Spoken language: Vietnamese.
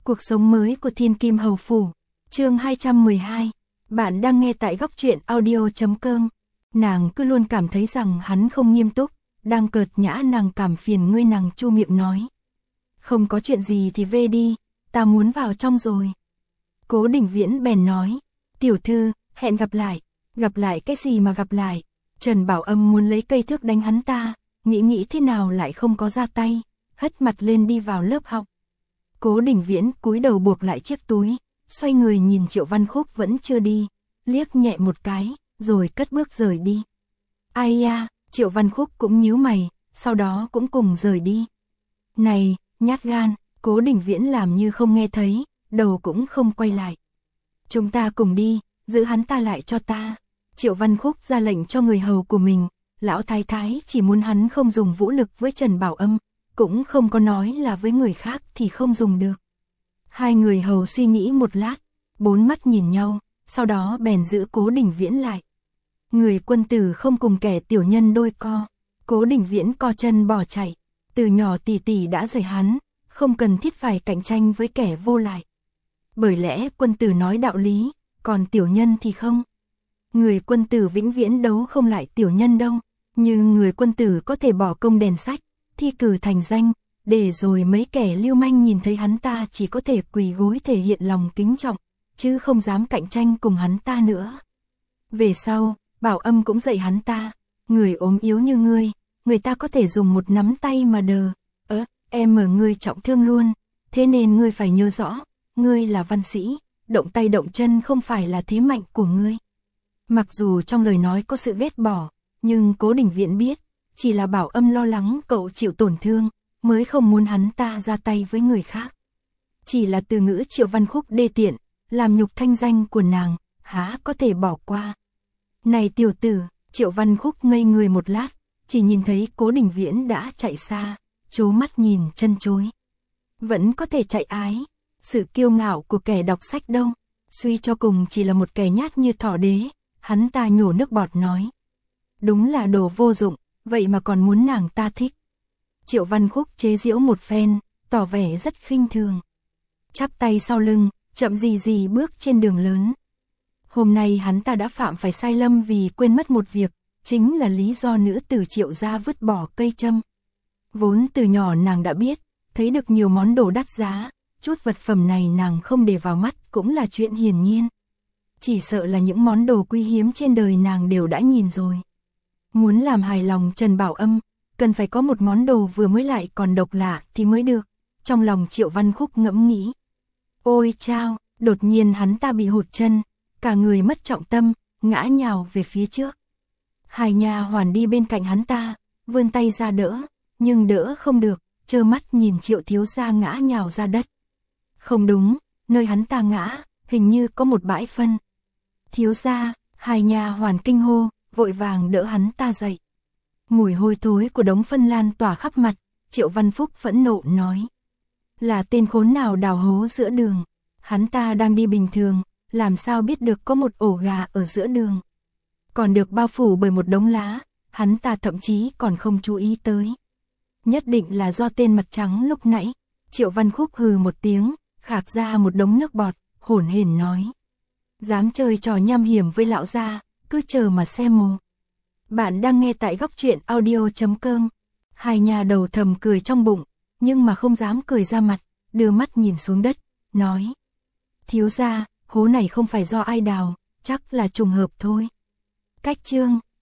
Cuộc sống mới của Thiên Kim Hầu Phủ. Chương 212. Bạn đang nghe tại góc truyện audio.com. Nàng cứ luôn cảm thấy rằng hắn không nghiêm túc, đang cợt nhã nàng cảm phiền ngươi, nàng chu miệng nói. Không có chuyện gì thì về đi, ta muốn vào trong rồi. Cố Đình Viễn bèn nói, tiểu thư, hẹn gặp lại cái gì mà gặp lại. Trần Bảo Âm muốn lấy cây thước đánh hắn ta, nghĩ thế nào lại không có ra tay, hất mặt lên đi vào lớp học. Cố Đình Viễn cúi đầu buộc lại chiếc túi, xoay người nhìn Triệu Văn Khúc vẫn chưa đi, liếc nhẹ một cái, rồi cất bước rời đi. Ai ya, Triệu Văn Khúc cũng nhíu mày, sau đó cũng cùng rời đi. Này, nhát gan, Cố Đình Viễn làm như không nghe thấy, đầu cũng không quay lại. Chúng ta cùng đi, giữ hắn ta lại cho ta. Triệu Văn Khúc ra lệnh cho người hầu của mình, lão thái thái chỉ muốn hắn không dùng vũ lực với Trần Bảo Âm, cũng không có nói là với người khác thì không dùng được. Hai người hầu suy nghĩ một lát, bốn mắt nhìn nhau, sau đó bèn giữ Cố Đình Viễn lại. Người quân tử không cùng kẻ tiểu nhân đôi co. Cố Đình Viễn co chân bỏ chạy, từ nhỏ tỷ tỷ đã dạy hắn, không cần thiết phải cạnh tranh với kẻ vô lại. Bởi lẽ quân tử nói đạo lý, còn tiểu nhân thì không. Người quân tử vĩnh viễn đấu không lại tiểu nhân đâu, nhưng người quân tử có thể bỏ công đèn sách, thi cử thành danh, để rồi mấy kẻ lưu manh nhìn thấy hắn ta chỉ có thể quỳ gối thể hiện lòng kính trọng, chứ không dám cạnh tranh cùng hắn ta nữa. Về sau, Bảo Âm cũng dạy hắn ta, người ốm yếu như ngươi, người ta có thể dùng một nắm tay mà đờ. Em ở ngươi trọng thương luôn, thế nên ngươi phải nhớ rõ, ngươi là văn sĩ, động tay động chân không phải là thế mạnh của ngươi. Mặc dù trong lời nói có sự ghét bỏ, nhưng Cố Đình Viễn biết, chỉ là Bảo Âm lo lắng cậu chịu tổn thương, mới không muốn hắn ta ra tay với người khác. Chỉ là từ ngữ Triệu Văn Khúc đê tiện, làm nhục thanh danh của nàng, há có thể bỏ qua. Này tiểu tử, Triệu Văn Khúc ngây người một lát, chỉ nhìn thấy Cố Đình Viễn đã chạy xa, trố mắt nhìn chân chối. Vẫn có thể chạy ái, sự kiêu ngạo của kẻ đọc sách đâu, suy cho cùng chỉ là một kẻ nhát như thỏ đế, hắn ta nhổ nước bọt nói. Đúng là đồ vô dụng, vậy mà còn muốn nàng ta thích. Triệu Văn Khúc chế giễu một phen, tỏ vẻ rất khinh thường. Chắp tay sau lưng, chậm gì bước trên đường lớn. Hôm nay hắn ta đã phạm phải sai lầm vì quên mất một việc, chính là lý do nữ tử Triệu gia vứt bỏ cây châm. Vốn từ nhỏ nàng đã biết, thấy được nhiều món đồ đắt giá, chút vật phẩm này nàng không để vào mắt cũng là chuyện hiển nhiên. Chỉ sợ là những món đồ quý hiếm trên đời nàng đều đã nhìn rồi. Muốn làm hài lòng Trần Bảo Âm, cần phải có một món đồ vừa mới lại còn độc lạ thì mới được. Trong lòng Triệu Văn Khúc ngẫm nghĩ. Ôi chao, đột nhiên hắn ta bị hụt chân, cả người mất trọng tâm, ngã nhào về phía trước. Hai nha hoàn đi bên cạnh hắn ta, vươn tay ra đỡ, nhưng đỡ không được, trơ mắt nhìn Triệu thiếu gia ngã nhào ra đất. Không đúng, nơi hắn ta ngã, hình như có một bãi phân. Thiếu gia, hai nha hoàn kinh hô, vội vàng đỡ hắn ta dậy. Mùi hôi thối của đống phân lan tỏa khắp mặt, Triệu Văn Phúc phẫn nộ nói. Là tên khốn nào đào hố giữa đường, hắn ta đang đi bình thường, làm sao biết được có một ổ gà ở giữa đường. Còn được bao phủ bởi một đống lá, hắn ta thậm chí còn không chú ý tới. Nhất định là do tên mặt trắng lúc nãy. Triệu Văn Khúc hừ một tiếng, khạc ra một đống nước bọt, hổn hển nói. Dám chơi trò nham hiểm với lão gia, cứ chờ mà xem mồ. Bạn đang nghe tại góc truyện audio.com. Hai nhà đầu thầm cười trong bụng, nhưng mà không dám cười ra mặt, đưa mắt nhìn xuống đất, nói. Thiếu gia, hố này không phải do ai đào, chắc là trùng hợp thôi. Cách chương.